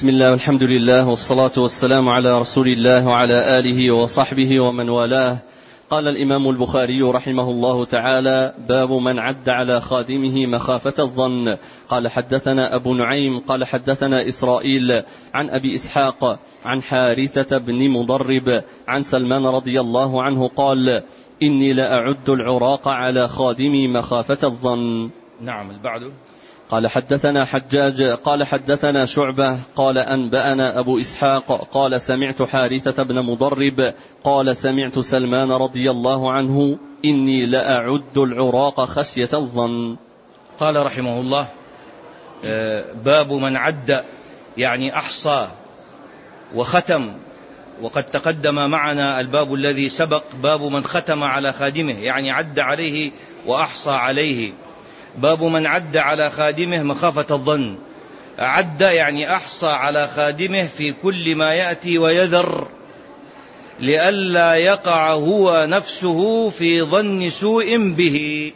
بسم الله والحمد لله والصلاة والسلام على رسول الله وعلى آله وصحبه ومن والاه. قال الإمام البخاري رحمه الله تعالى: باب من عد على خادمه مخافة الظن. قال حدثنا أبو نعيم قال حدثنا إسرائيل عن أبي إسحاق عن حارثة بن مضرب عن سلمان رضي الله عنه قال: إني لأعد العراق على خادمي مخافة الظن. نعم. البعد قال حدثنا حجاج قال حدثنا شعبة قال أنبأنا أبو إسحاق قال سمعت حارثة بن مضرب قال سمعت سلمان رضي الله عنه: إني لأعد العراق خشية الظن. قال رحمه الله: باب من عد، يعني أحصى وختم. وقد تقدم معنا الباب الذي سبق باب من ختم على خادمه، يعني عد عليه وأحصى عليه. باب من عد على خادمه مخافة الظن. عد يعني أحصى على خادمه في كل ما يأتي ويذر، لئلا يقع هو نفسه في ظن سوء به.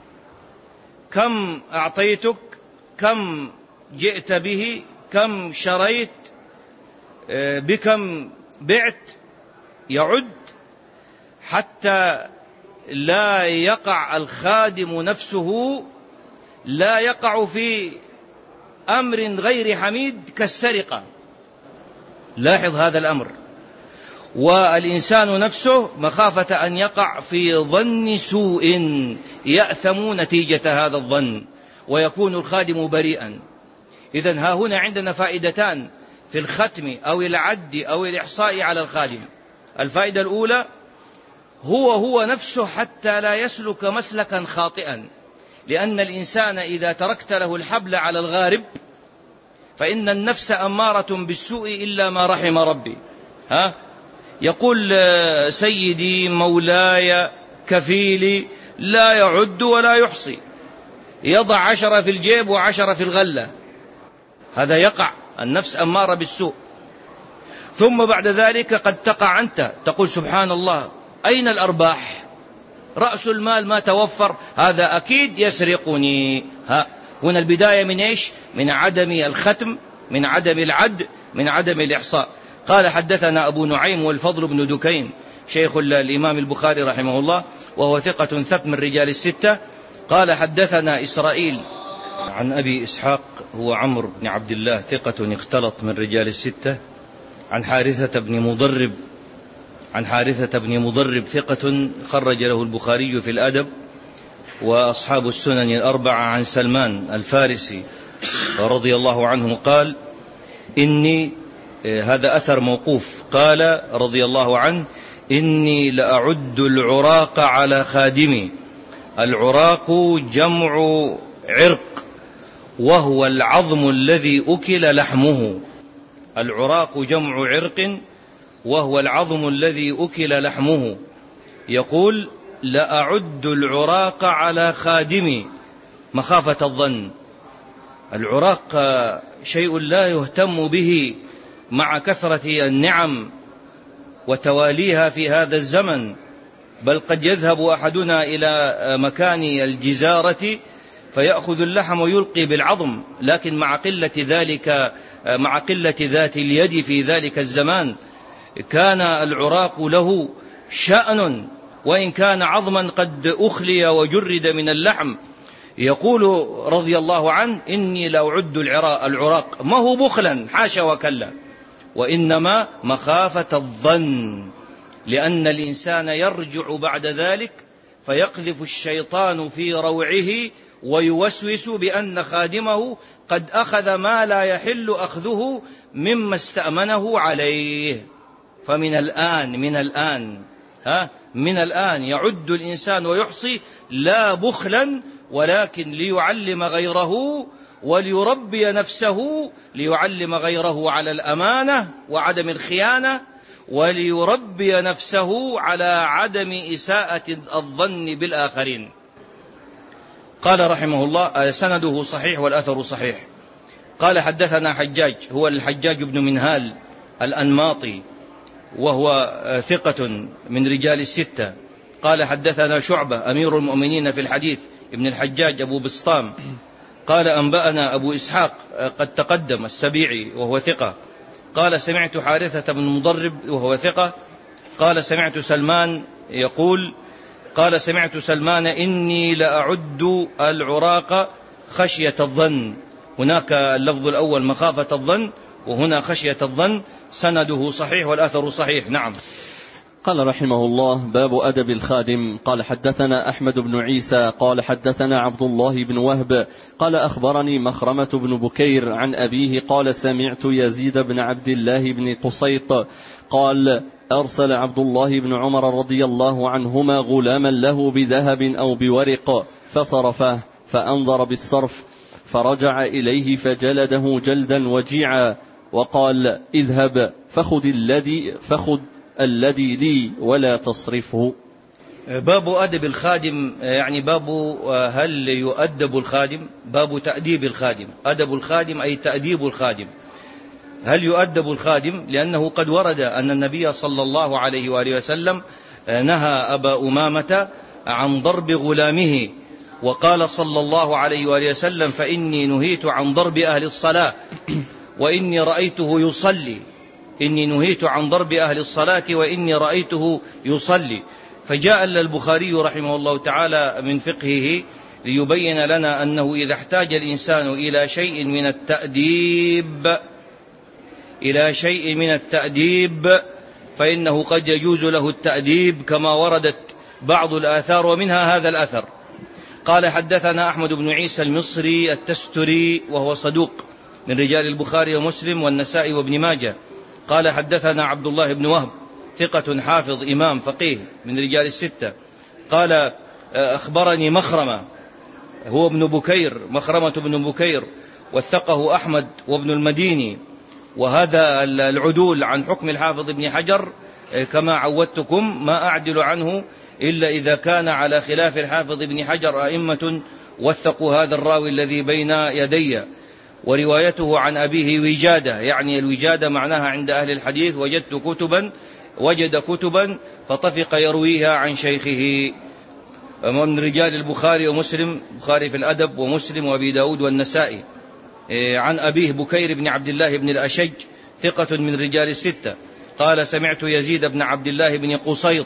كم أعطيتك، كم جئت به، كم شريت، بكم بعت، يعد حتى لا يقع الخادم نفسه، لا يقع في أمر غير حميد كالسرقة. لاحظ هذا الأمر. والإنسان نفسه مخافة أن يقع في ظن سوء يأثم نتيجة هذا الظن ويكون الخادم بريئا. إذن ها هنا عندنا فائدتان في الختم أو العد أو الإحصاء على الخادم. الفائدة الأولى: هو نفسه حتى لا يسلك مسلكا خاطئا، لأن الإنسان إذا تركت له الحبل على الغارب فإن النفس أمارة بالسوء إلا ما رحم ربي. يقول سيدي مولاي كفيلي، لا يعد ولا يحصي، يضع 10 في الجيب و10 في الغلة، هذا يقع، النفس أمارة بالسوء. ثم بعد ذلك قد تقع أنت تقول: سبحان الله، أين الأرباح؟ رأس المال ما توفر، هذا أكيد يسرقني. هنا البداية من إيش؟ من عدم الختم، من عدم العد، من عدم الإحصاء. قال حدثنا أبو نعيم والفضل بن دكين شيخ الإمام البخاري رحمه الله، وهو ثقة ثبت من رجال الستة. قال حدثنا إسرائيل عن أبي إسحاق هو عمرو بن عبد الله ثقة اختلط من رجال الستة، عن حارثة بن مضرب ثقة خرج له البخاري في الأدب وأصحاب السنن الأربعة، عن سلمان الفارسي رضي الله عنه قال: إني، هذا أثر موقوف، قال رضي الله عنه: إني لأعد العراق على خادمي. العراق جمع عرق، وهو العظم الذي أكل لحمه. العراق جمع عرق وهو العظم الذي أكل لحمه. يقول: لأعد العراق على خادمي مخافة الظن. العراق شيء لا يهتم به مع كثرة النعم وتواليها في هذا الزمن، بل قد يذهب أحدنا إلى مكان الجزارة فيأخذ اللحم ويلقي بالعظم، لكن مع قلة ذات اليد في ذلك الزمان كان العراق له شأن، وإن كان عظما قد أخلي وجرد من اللحم. يقول رضي الله عنه: إني لأعد العراق، ما هو بخلا، حاشا وكلا، وإنما مخافة الظن، لأن الإنسان يرجع بعد ذلك فيقذف الشيطان في روعه ويوسوس بأن خادمه قد أخذ ما لا يحل أخذه مما استأمنه عليه. فمن الآن يعد الإنسان ويحصي، لا بخلا، ولكن ليعلم غيره وليربي نفسه، ليعلم غيره على الأمانة وعدم الخيانة، وليربي نفسه على عدم إساءة الظن بالآخرين. قال رحمه الله: سنده صحيح والأثر صحيح. قال حدثنا حجاج هو الحجاج بن منهال الأنماطي، وهو ثقة من رجال الستة. قال حدثنا شعبة أمير المؤمنين في الحديث ابن الحجاج أبو بسطام قال أنبأنا أبو إسحاق قد تقدم السبيعي وهو ثقة، قال سمعت حارثة بن مضرب وهو ثقة، قال سمعت سلمان يقول قال سمعت سلمان إني لأعد العراق خشية الظن. هناك اللفظ الأول مخافة الظن، وهنا خشية الظن، سنده صحيح والأثر صحيح. نعم. قال رحمه الله: باب أدب الخادم. قال حدثنا أحمد بن عيسى قال حدثنا عبد الله بن وهب قال أخبرني مخرمة بن بكير عن أبيه قال سمعت يزيد بن عبد الله بن قصيط قال أرسل عبد الله بن عمر رضي الله عنهما غلاما له بذهب أو بورق فصرفه فأنظر بالصرف، فرجع إليه فجلده جلدا وجيعا وقال: اذهب فخذ الذي لي ولا تصرفه. باب أدب الخادم، يعني باب هل يؤدب الخادم، باب تأديب الخادم. أدب الخادم أي تأديب الخادم. هل يؤدب الخادم؟ لأنه قد ورد أن النبي صلى الله عليه وآله وسلم نهى أبا أمامة عن ضرب غلامه، وقال صلى الله عليه وآله وسلم: فإني نهيت عن ضرب أهل الصلاة وإني رأيته يصلي. إني نهيت عن ضرب أهل الصلاة وإني رأيته يصلي. فجاء البخاري رحمه الله تعالى من فقهه ليبين لنا أنه إذا احتاج الإنسان إلى شيء من التأديب فإنه قد يجوز له التأديب كما وردت بعض الآثار، ومنها هذا الأثر. قال حدثنا أحمد بن عيسى المصري التستري وهو صدوق من رجال البخاري ومسلم والنسائي وابن ماجه. قال حدثنا عبد الله بن وهب ثقة حافظ إمام فقيه من رجال الستة. قال أخبرني مخرمة هو ابن بكير، مخرمة بن بكير، وثقه أحمد وابن المديني. وهذا العدول عن حكم الحافظ ابن حجر كما عودتكم ما أعدل عنه إلا إذا كان على خلاف الحافظ ابن حجر أئمة وثقوا هذا الراوي الذي بين يدي. وروايته عن أبيه وجادة، يعني الوجادة معناها عند أهل الحديث وجد كتبا فطفق يرويها عن شيخه. من رجال البخاري ومسلم، بخاري في الأدب ومسلم وأبي داود والنسائي. عن أبيه بكير بن عبد الله بن الأشج ثقة من رجال الستة. قال سمعت يزيد بن عبد الله بن قصيط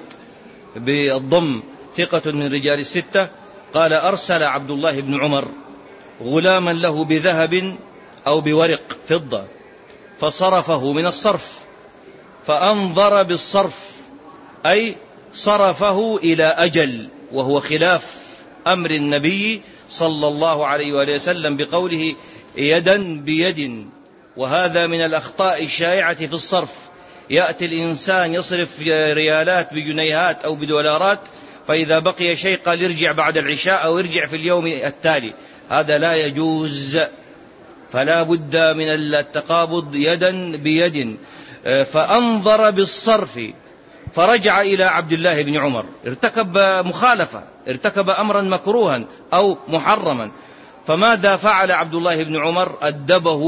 بالضم ثقة من رجال الستة. قال أرسل عبد الله بن عمر غلاما له بذهب أو بورق فضة فصرفه من الصرف، فأنظر بالصرف أي صرفه إلى أجل، وهو خلاف أمر النبي صلى الله عليه وآله وسلم بقوله يدا بيد. وهذا من الأخطاء الشائعة في الصرف. يأتي الإنسان يصرف ريالات بجنيهات أو بدولارات، فإذا بقي شيء قال يرجع بعد العشاء أو يرجع في اليوم التالي. هذا لا يجوز، فلا بد من التقابض يدا بيد. فأنظر بالصرف فرجع إلى عبد الله بن عمر، ارتكب مخالفة، ارتكب أمرا مكروها أو محرما. فماذا فعل عبد الله بن عمر؟ أدبه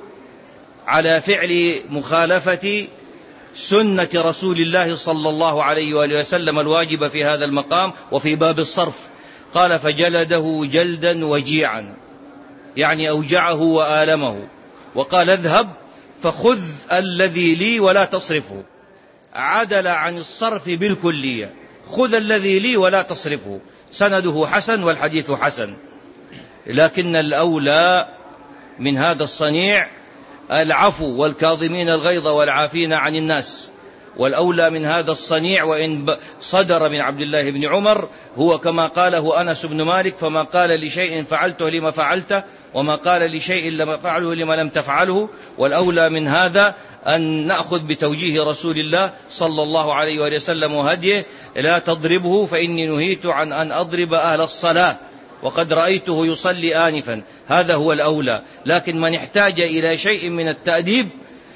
على فعل مخالفة سنة رسول الله صلى الله عليه وآله وسلم الواجب في هذا المقام وفي باب الصرف. قال فجلده جلدا وجيعا، يعني أوجعه وآلمه. وقال اذهب فخذ الذي لي ولا تصرفه، عدل عن الصرف بالكلية، خذ الذي لي ولا تصرفه. سنده حسن والحديث حسن، لكن الأولى من هذا الصنيع العفو والكاظمين الغيظ والعافين عن الناس. والأولى من هذا الصنيع وإن صدر من عبد الله بن عمر هو كما قاله أنس بن مالك: فما قال لشيء فعلته لما فعلته، وما قال لشيء لما فعله لما لم تفعله. والأولى من هذا أن نأخذ بتوجيه رسول الله صلى الله عليه وآله وسلم وهديه: لا تضربه فإني نهيت عن أن أضرب أهل الصلاة وقد رأيته يصلي آنفا. هذا هو الأولى. لكن من احتاج إلى شيء من التأديب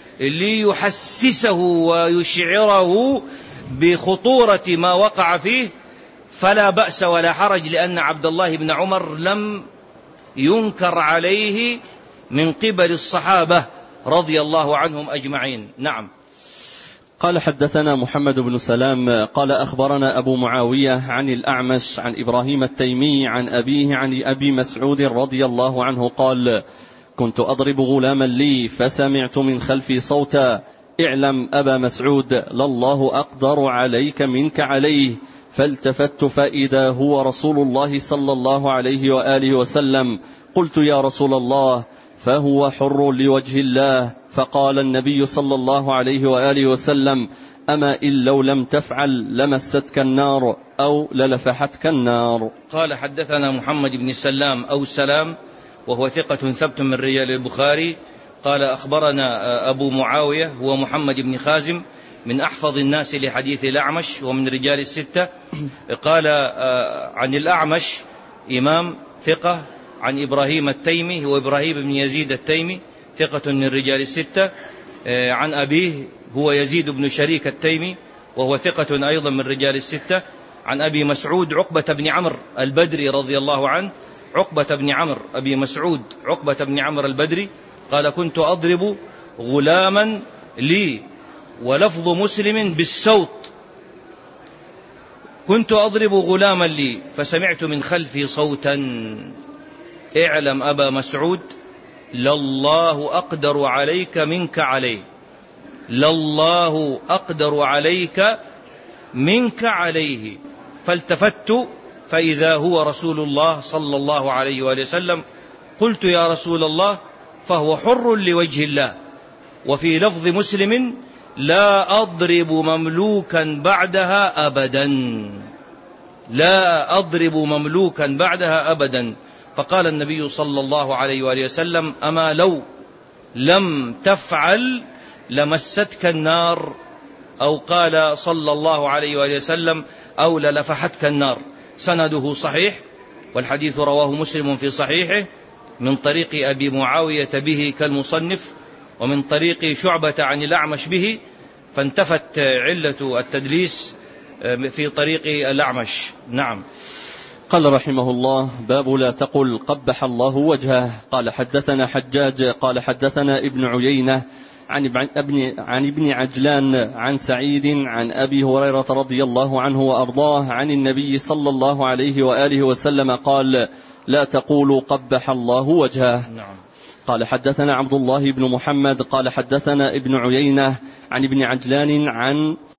ليحسسه ويشعره بخطورة ما وقع فيه فلا بأس ولا حرج، لأن عبد الله بن عمر لم ينكر عليه من قبل الصحابة رضي الله عنهم أجمعين. نعم. قال حدثنا محمد بن سلام قال أخبرنا أبو معاوية عن الأعمش عن إبراهيم التيمي عن أبيه عن أبي مسعود رضي الله عنه قال كنت أضرب غلاما لي فسمعت من خلفي صوتا اعلم أبا مسعود لله أقدر عليك منك عليه، فالتفت فإذا هو رسول الله صلى الله عليه وآله وسلم. قلت يا رسول الله فهو حر لوجه الله. فقال النبي صلى الله عليه وآله وسلم أما إن لو لم تفعل لمستك النار أو للفحتك النار. قال حدثنا محمد بن سلام أو سلام وهو ثقة ثبت من رجال البخاري. قال أخبرنا أبو معاوية هو محمد بن خازم من أحفظ الناس لحديث الأعمش ومن رجال الستة. قال عن الأعمش إمام ثقة، عن إبراهيم التيمي هو إبراهيم بن يزيد التيمي ثقة من رجال الستة، عن أبيه هو يزيد بن شريك التيمي وهو ثقة أيضا من رجال الستة، عن أبي مسعود عقبة بن عمرو البدري رضي الله عنه، عقبة بن عمرو أبي مسعود عقبة بن عمرو البدري قال كنت أضرب غلاما لي، ولفظ مسلم بالسوط، كنت أضرب غلاما لي فسمعت من خلفي صوتا اعلم أبا مسعود لله أقدر عليك منك عليه، لله أقدر عليك منك عليه. فالتفت فإذا هو رسول الله صلى الله عليه وآله وسلم. قلت يا رسول الله فهو حر لوجه الله. وفي لفظ مسلم لا أضرب مملوكا بعدها أبدا، لا أضرب مملوكا بعدها أبدا. فقال النبي صلى الله عليه وآله وسلم أما لو لم تفعل لمستك النار، أو قال صلى الله عليه وآله وسلم أو للفحتك النار. سنده صحيح، والحديث رواه مسلم في صحيحه من طريق أبي معاوية به كالمصنف، ومن طريق شعبة عن الأعمش به، فانتفت علة التدليس في طريق الأعمش. نعم. قال رحمه الله باب لا تقل قبح الله وجهه. قال حدثنا حجاج قال حدثنا ابن عيينة عن ابن عجلان عن سعيد عن أبي هريرة رضي الله عنه وأرضاه عن النبي صلى الله عليه وآله وسلم قال لا تقولوا قبح الله وجهه. نعم. قال حدثنا عبد الله بن محمد قال حدثنا ابن عيينة عن ابن عجلان عن